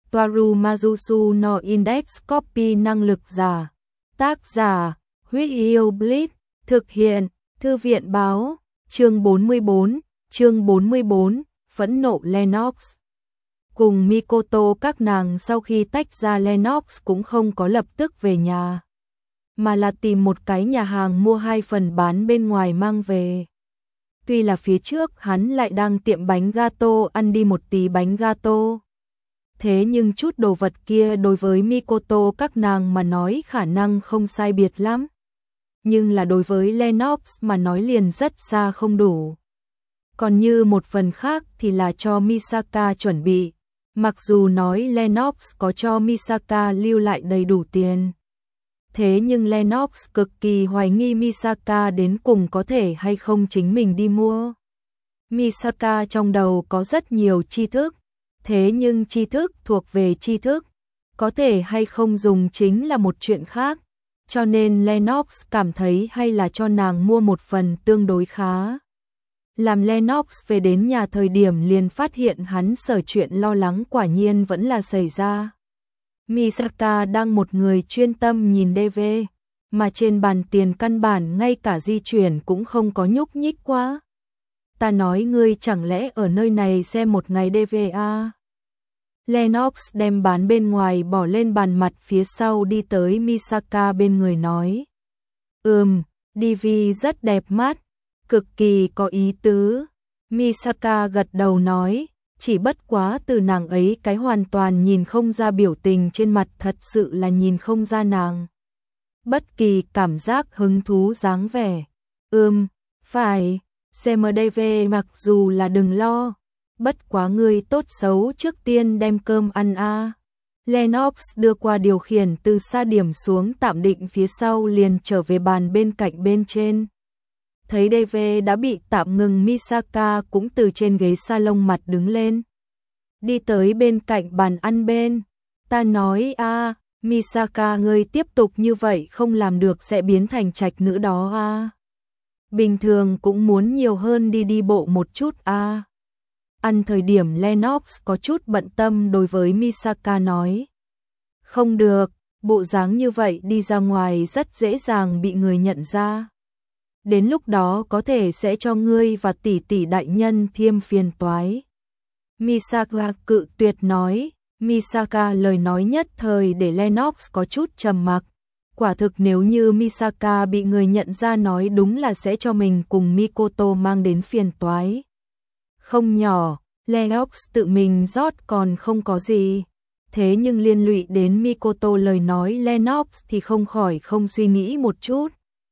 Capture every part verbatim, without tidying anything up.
Toaru Majusu no Index Copy năng lực giả. Tác giả, Huyết Yêu Blitz, thực hiện, Thư viện báo, chương bốn mươi bốn, chương bốn mươi bốn, phẫn nộ Lennox. Cùng Mikoto các nàng sau khi tách ra, Lennox cũng không có lập tức về nhà, mà là tìm một cái nhà hàng mua hai phần bán bên ngoài mang về. Tuy là phía trước hắn lại đang tiệm bánh gato ăn đi một tí bánh gato, thế nhưng chút đồ vật kia đối với Mikoto các nàng mà nói khả năng không sai biệt lắm. Nhưng là đối với Lennox mà nói liền rất xa không đủ. Còn như một phần khác thì là cho Misaka chuẩn bị. Mặc dù nói Lennox có cho Misaka lưu lại đầy đủ tiền, thế nhưng Lennox cực kỳ hoài nghi Misaka đến cùng có thể hay không chính mình đi mua. Misaka trong đầu có rất nhiều tri thức, thế nhưng tri thức thuộc về tri thức, có thể hay không dùng chính là một chuyện khác, cho nên Lennox cảm thấy hay là cho nàng mua một phần tương đối khá. Làm Lennox về đến nhà thời điểm liền phát hiện hắn sở chuyện lo lắng quả nhiên vẫn là xảy ra. Misaka đang một người chuyên tâm nhìn đê vê, mà trên bàn tiền căn bản ngay cả di chuyển cũng không có nhúc nhích quá. Ta nói ngươi chẳng lẽ ở nơi này xem một ngày đê vê à? Lennox đem bán bên ngoài bỏ lên bàn mặt phía sau đi tới Misaka bên người nói. Ừm, đê vê rất đẹp mắt, cực kỳ có ý tứ. Misaka gật đầu nói, chỉ bất quá từ nàng ấy cái hoàn toàn nhìn không ra biểu tình trên mặt, thật sự là nhìn không ra nàng bất kỳ cảm giác hứng thú dáng vẻ. Ừm, phải, xem ở đê vê mặc dù là đừng lo, bất quá ngươi tốt xấu trước tiên đem cơm ăn a. Lennox đưa qua điều khiển từ xa điểm xuống tạm định phía sau liền trở về bàn bên cạnh bên trên. Thấy đê vê đã bị tạm ngừng, Misaka cũng từ trên ghế salon mặt đứng lên, đi tới bên cạnh bàn ăn bên. Ta nói a, Misaka ngươi tiếp tục như vậy không làm được sẽ biến thành trạch nữ đó a. Bình thường cũng muốn nhiều hơn đi đi bộ một chút a. Ăn thời điểm Lennox có chút bận tâm đối với Misaka nói. Không được, bộ dáng như vậy đi ra ngoài rất dễ dàng bị người nhận ra. Đến lúc đó có thể sẽ cho ngươi và tỷ tỷ đại nhân thêm phiền toái. Misaka cự tuyệt nói. Misaka lời nói nhất thời để Lennox có chút trầm mặc. Quả thực nếu như Misaka bị người nhận ra nói đúng là sẽ cho mình cùng Mikoto mang đến phiền toái. Không nhỏ, Lennox tự mình rót còn không có gì. Thế nhưng liên lụy đến Mikoto lời nói Lennox thì không khỏi không suy nghĩ một chút.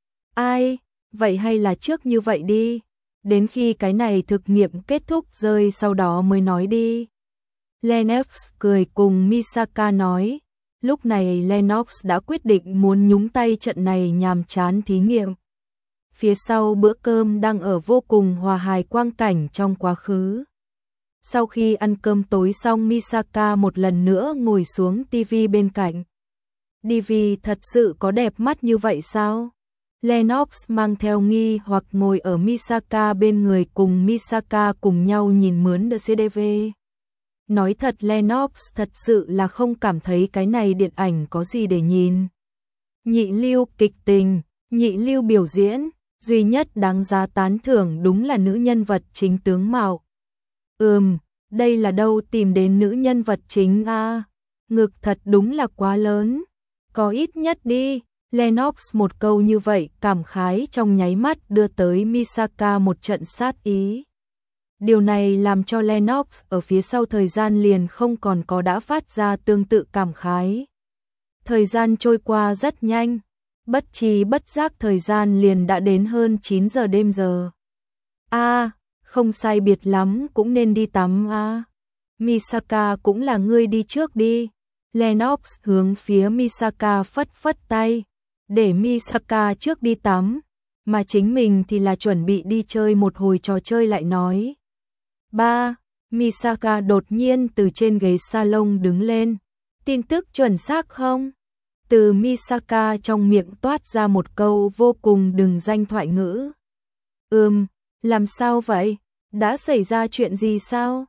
Ai, vậy hay là trước như vậy đi. Đến khi cái này thực nghiệm kết thúc rơi sau đó mới nói đi. Lennox cười cùng Misaka nói. Lúc này Lennox đã quyết định muốn nhúng tay trận này nhàm chán thí nghiệm. Phía sau bữa cơm đang ở vô cùng hòa hài quang cảnh trong quá khứ. Sau khi ăn cơm tối xong, Misaka một lần nữa ngồi xuống tivi bên cạnh. đê vê thật sự có đẹp mắt như vậy sao? Lennox mang theo nghi hoặc ngồi ở Misaka bên người, cùng Misaka cùng nhau nhìn mướn đờ xê đê vê. Nói thật Lennox thật sự là không cảm thấy cái này điện ảnh có gì để nhìn. Nhị lưu kịch tình, nhị lưu biểu diễn, duy nhất đáng giá tán thưởng đúng là nữ nhân vật chính tướng mạo. Ừm, đây là đâu tìm đến nữ nhân vật chính a? À? Ngực thật đúng là quá lớn. Có ít nhất đi. Lennox một câu như vậy cảm khái trong nháy mắt đưa tới Misaka một trận sát ý. Điều này làm cho Lennox ở phía sau thời gian liền không còn có đã phát ra tương tự cảm khái. Thời gian trôi qua rất nhanh, bất tri bất giác thời gian liền đã đến hơn chín giờ đêm giờ. A, à, không sai biệt lắm cũng nên đi tắm a. À. Misaka cũng là ngươi đi trước đi. Lennox hướng phía Misaka phất phất tay, để Misaka trước đi tắm, mà chính mình thì là chuẩn bị đi chơi một hồi trò chơi lại nói. Ba, Misaka đột nhiên từ trên ghế salon đứng lên. Tin tức chuẩn xác không? Từ Misaka trong miệng toát ra một câu vô cùng đừng danh thoại ngữ. Ừm, làm sao vậy? Đã xảy ra chuyện gì sao?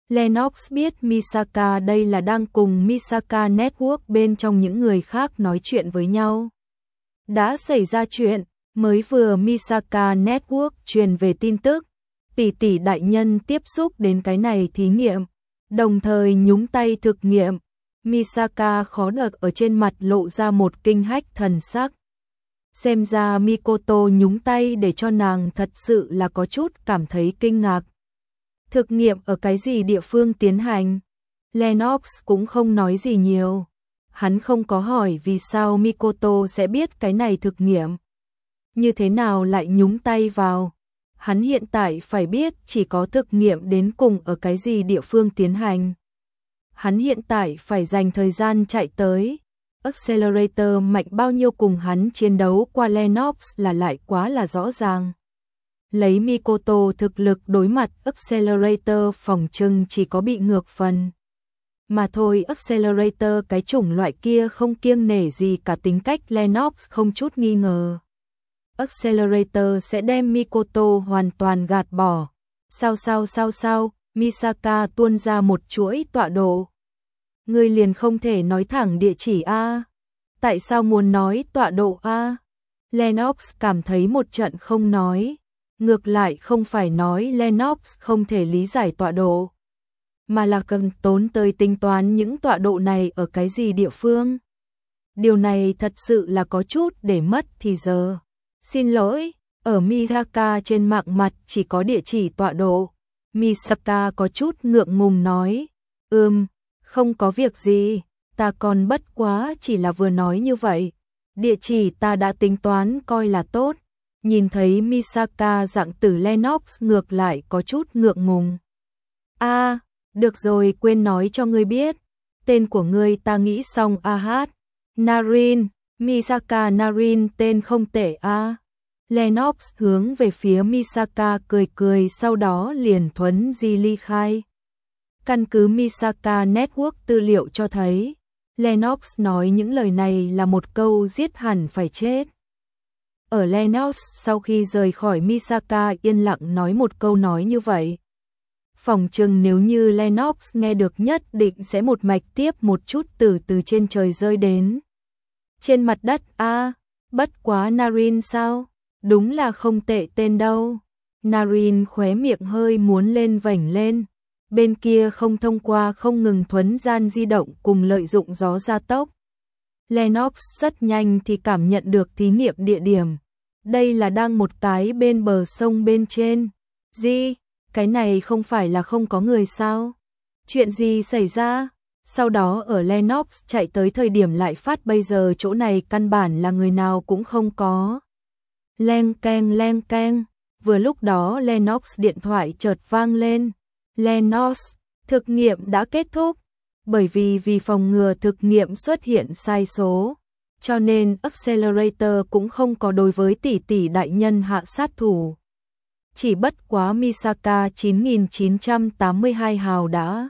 Lennox biết Misaka đây là đang cùng Misaka Network bên trong những người khác nói chuyện với nhau. Đã xảy ra chuyện, mới vừa Misaka Network truyền về tin tức, tỷ tỷ đại nhân tiếp xúc đến cái này thí nghiệm, đồng thời nhúng tay thực nghiệm. Misaka khó được ở trên mặt lộ ra một kinh hách thần sắc. Xem ra Mikoto nhúng tay để cho nàng thật sự là có chút cảm thấy kinh ngạc. Thực nghiệm ở cái gì địa phương tiến hành? Lennox cũng không nói gì nhiều. Hắn không có hỏi vì sao Mikoto sẽ biết cái này thực nghiệm. Như thế nào lại nhúng tay vào? Hắn hiện tại phải biết chỉ có thực nghiệm đến cùng ở cái gì địa phương tiến hành. Hắn hiện tại phải dành thời gian chạy tới. Accelerator mạnh bao nhiêu cùng hắn chiến đấu qua Lennox là lại quá là rõ ràng. Lấy Mikoto thực lực đối mặt Accelerator phòng trưng chỉ có bị ngược phần. Mà thôi, Accelerator cái chủng loại kia không kiêng nể gì cả, tính cách Lennox không chút nghi ngờ. Accelerator sẽ đem Mikoto hoàn toàn gạt bỏ. Sao sao sao sao, Misaka tuôn ra một chuỗi tọa độ. Ngươi liền không thể nói thẳng địa chỉ A. Tại sao muốn nói tọa độ A? Lennox cảm thấy một trận không nói. Ngược lại không phải nói Lennox không thể lý giải tọa độ, mà là cần tốn tới tính toán những tọa độ này ở cái gì địa phương. Điều này thật sự là có chút để mất thì giờ. Xin lỗi, ở Misaka trên mạng mặt chỉ có địa chỉ tọa độ. Misaka có chút ngượng ngùng nói, ừm, không có việc gì, ta còn bất quá chỉ là vừa nói như vậy. Địa chỉ ta đã tính toán coi là tốt. Nhìn thấy Misaka dạng tử, Lennox ngược lại có chút ngượng ngùng. A, à, được rồi, quên nói cho ngươi biết. Tên của ngươi ta nghĩ xong a hát. Narin, Misaka Narin tên không tệ a. À. Lennox hướng về phía Misaka cười cười, sau đó liền thuấn di ly khai. Căn cứ Misaka Network tư liệu cho thấy, Lennox nói những lời này là một câu giết hẳn phải chết. Ở Lennox sau khi rời khỏi, Misaka yên lặng nói một câu nói như vậy. Phòng chừng nếu như Lennox nghe được nhất định sẽ một mạch tiếp một chút từ từ trên trời rơi đến trên mặt đất. A, à, bất quá Narin sao? Đúng là không tệ tên đâu. Narin khóe miệng hơi muốn lên vểnh lên. Bên kia không thông qua không ngừng thuấn gian di động cùng lợi dụng gió gia tốc. Lennox rất nhanh thì cảm nhận được thí nghiệm địa điểm. Đây là đang một cái bên bờ sông bên trên. Gì? Cái này không phải là không có người sao? Chuyện gì xảy ra? Sau đó ở Lennox chạy tới thời điểm lại phát bây giờ chỗ này căn bản là người nào cũng không có. Leng keng leng keng. Vừa lúc đó Lennox điện thoại chợt vang lên. Lennox, thực nghiệm đã kết thúc. Bởi vì vì phòng ngừa thực nghiệm xuất hiện sai số, cho nên Accelerator cũng không có đối với tỷ tỷ đại nhân hạ sát thủ. Chỉ bất quá Misaka chín nghìn chín trăm tám mươi hai hào đã.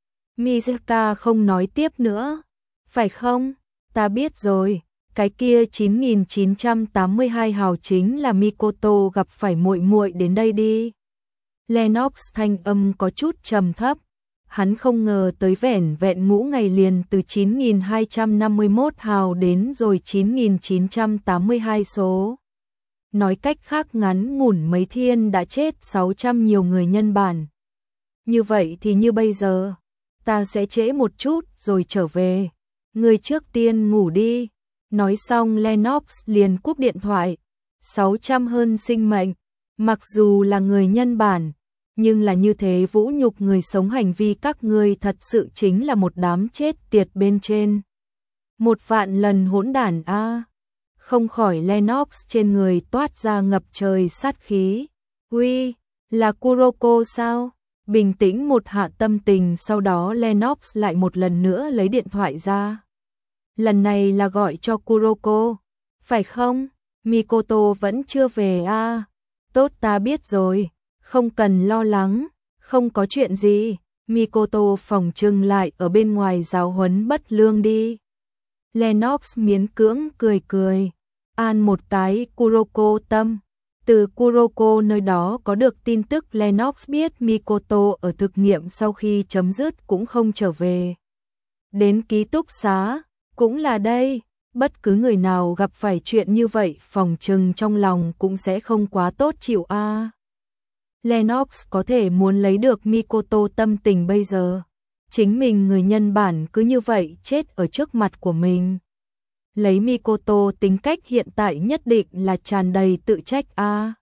Misaka không nói tiếp nữa. Phải không? Ta biết rồi. Cái kia chín nghìn chín trăm tám mươi hai hào chính là Mikoto gặp phải muội muội đến đây đi. Lennox thanh âm có chút trầm thấp. Hắn không ngờ tới vẻn vẹn ngũ ngày liền từ chín nghìn hai trăm năm mươi mốt hào đến rồi chín nghìn chín trăm tám mươi hai số. Nói cách khác ngắn ngủn mấy thiên đã chết sáu trăm nhiều người nhân bản. Như vậy thì như bây giờ, ta sẽ trễ một chút rồi trở về. Người trước tiên ngủ đi. Nói xong Lennox liền cúp điện thoại. sáu trăm hơn sinh mệnh, mặc dù là người nhân bản, nhưng là như thế vũ nhục người sống, hành vi các ngươi thật sự chính là một đám chết tiệt bên trên. Một vạn lần hỗn đản a. À. Không khỏi Lennox trên người toát ra ngập trời sát khí. Uy, là Kuroko sao? Bình tĩnh một hạ tâm tình, sau đó Lennox lại một lần nữa lấy điện thoại ra. Lần này là gọi cho Kuroko. Phải không? Mikoto vẫn chưa về a. À. Tốt, ta biết rồi. Không cần lo lắng, không có chuyện gì. Mikoto phòng trừng lại ở bên ngoài giáo huấn bất lương đi. Lennox miễn cưỡng cười cười, an một cái Kuroko tâm. Từ Kuroko nơi đó có được tin tức Lennox biết Mikoto ở thực nghiệm sau khi chấm dứt cũng không trở về. Đến ký túc xá, cũng là đây, bất cứ người nào gặp phải chuyện như vậy phòng trừng trong lòng cũng sẽ không quá tốt chịu a. À. Lennox có thể muốn lấy được Mikoto tâm tình bây giờ. Chính mình người nhân bản cứ như vậy chết ở trước mặt của mình. Lấy Mikoto tính cách hiện tại nhất định là tràn đầy tự trách a. À.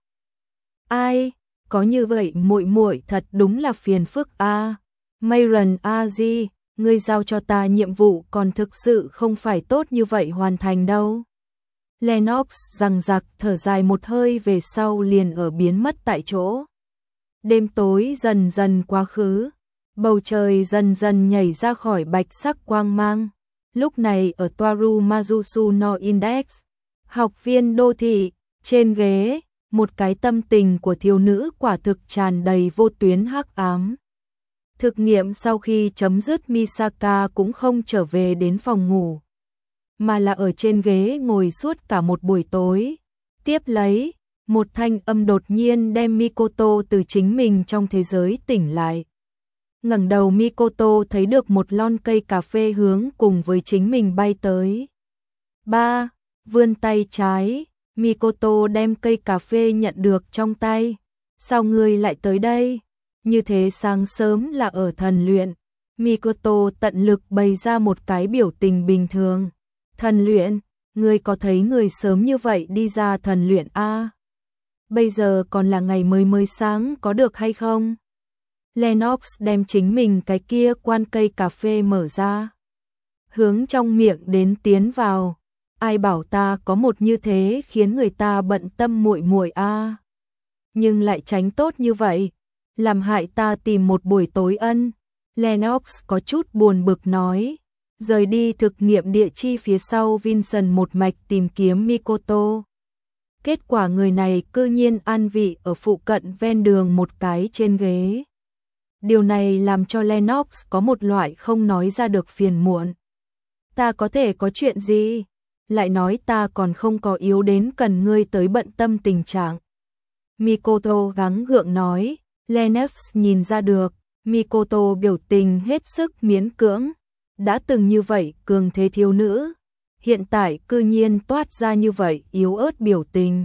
Ai, có như vậy muội muội thật đúng là phiền phức a. À. Mayron Aji, ngươi giao cho ta nhiệm vụ còn thực sự không phải tốt như vậy hoàn thành đâu. Lennox rằng giặc thở dài một hơi về sau liền ở biến mất tại chỗ. Đêm tối dần dần quá khứ, bầu trời dần dần nhảy ra khỏi bạch sắc quang mang. Lúc này ở Toaru Majusu no Index, học viên đô thị, trên ghế, một cái tâm tình của thiếu nữ quả thực tràn đầy vô tuyến hắc ám. Thực nghiệm sau khi chấm dứt Misaka cũng không trở về đến phòng ngủ, mà là ở trên ghế ngồi suốt cả một buổi tối. Tiếp lấy, một thanh âm đột nhiên đem Mikoto từ chính mình trong thế giới tỉnh lại. Ngẩng đầu Mikoto thấy được một lon cây cà phê hướng cùng với chính mình bay tới. Ba, vươn tay trái, Mikoto đem cây cà phê nhận được trong tay. Sao ngươi lại tới đây? Như thế sáng sớm là ở thần luyện. Mikoto tận lực bày ra một cái biểu tình bình thường. Thần luyện, ngươi có thấy người sớm như vậy đi ra thần luyện a? À? Bây giờ còn là ngày mới mới sáng có được hay không? Lennox đem chính mình cái kia quan cây cà phê mở ra. Hướng trong miệng đến tiến vào. Ai bảo ta có một như thế khiến người ta bận tâm muội muội a. À? Nhưng lại tránh tốt như vậy. Làm hại ta tìm một buổi tối ân. Lennox có chút buồn bực nói. Rời đi thực nghiệm địa chi phía sau Vincent một mạch tìm kiếm Mikoto. Kết quả người này cư nhiên an vị ở phụ cận ven đường một cái trên ghế. Điều này làm cho Lennox có một loại không nói ra được phiền muộn. Ta có thể có chuyện gì? Lại nói ta còn không có yếu đến cần ngươi tới bận tâm tình trạng. Mikoto gắng gượng nói. Lennox nhìn ra được, Mikoto biểu tình hết sức miễn cưỡng. Đã từng như vậy cường thế thiếu nữ, hiện tại cư nhiên toát ra như vậy yếu ớt biểu tình.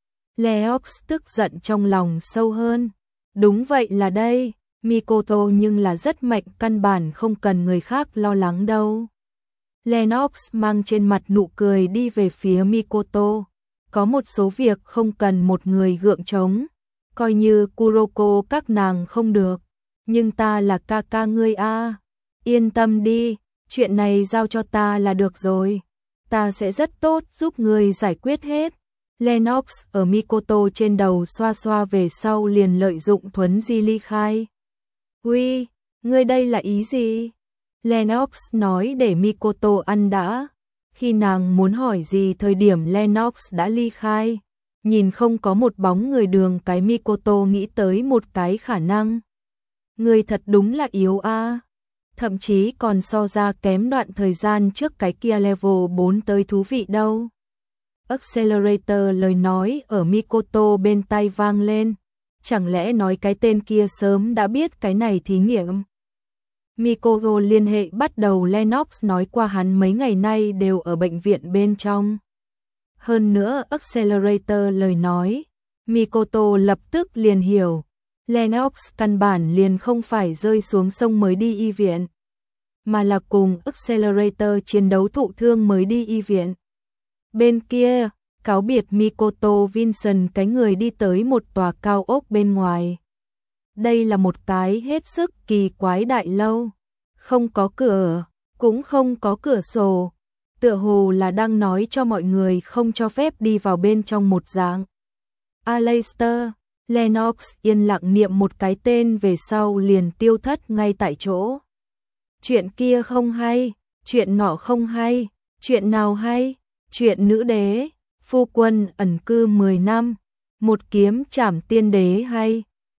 Lennox tức giận trong lòng sâu hơn. Đúng vậy là đây, Mikoto nhưng là rất mạnh, căn bản không cần người khác lo lắng đâu. Lennox mang trên mặt nụ cười đi về phía Mikoto. Có một số việc không cần một người gượng chống. Coi như Kuroko các nàng không được, nhưng ta là ca ca ngươi a. À. Yên tâm đi, chuyện này giao cho ta là được rồi. Ta sẽ rất tốt giúp ngươi giải quyết hết. Lennox ở Mikoto trên đầu xoa xoa về sau liền lợi dụng thuấn di ly khai. Uy, ngươi đây là ý gì? Lennox nói để Mikoto ăn đã. Khi nàng muốn hỏi gì thời điểm Lennox đã ly khai. Nhìn không có một bóng người đường cái Mikoto nghĩ tới một cái khả năng. Người thật đúng là yếu a. À. Thậm chí còn so ra kém đoạn thời gian trước cái kia level bốn tới thú vị đâu. Accelerator lời nói ở Mikoto bên tai vang lên. Chẳng lẽ nói cái tên kia sớm đã biết cái này thí nghiệm? Mikoto liên hệ bắt đầu Lennox nói qua hắn mấy ngày nay đều ở bệnh viện bên trong. Hơn nữa Accelerator lời nói, Mikoto lập tức liền hiểu. Lennox căn bản liền không phải rơi xuống sông mới đi y viện, mà là cùng Accelerator chiến đấu thụ thương mới đi y viện. Bên kia, cáo biệt Mikoto Vincent cái người đi tới một tòa cao ốc bên ngoài. Đây là một cái hết sức kỳ quái đại lâu, không có cửa, cũng không có cửa sổ. Tựa hồ là đang nói cho mọi người không cho phép đi vào bên trong một dạng. Aleister, Lennox yên lặng niệm một cái tên về sau liền tiêu thất ngay tại chỗ. Chuyện kia không hay, chuyện nọ không hay, chuyện nào hay, chuyện nữ đế, phu quân ẩn cư mười năm, một kiếm trảm tiên đế hay,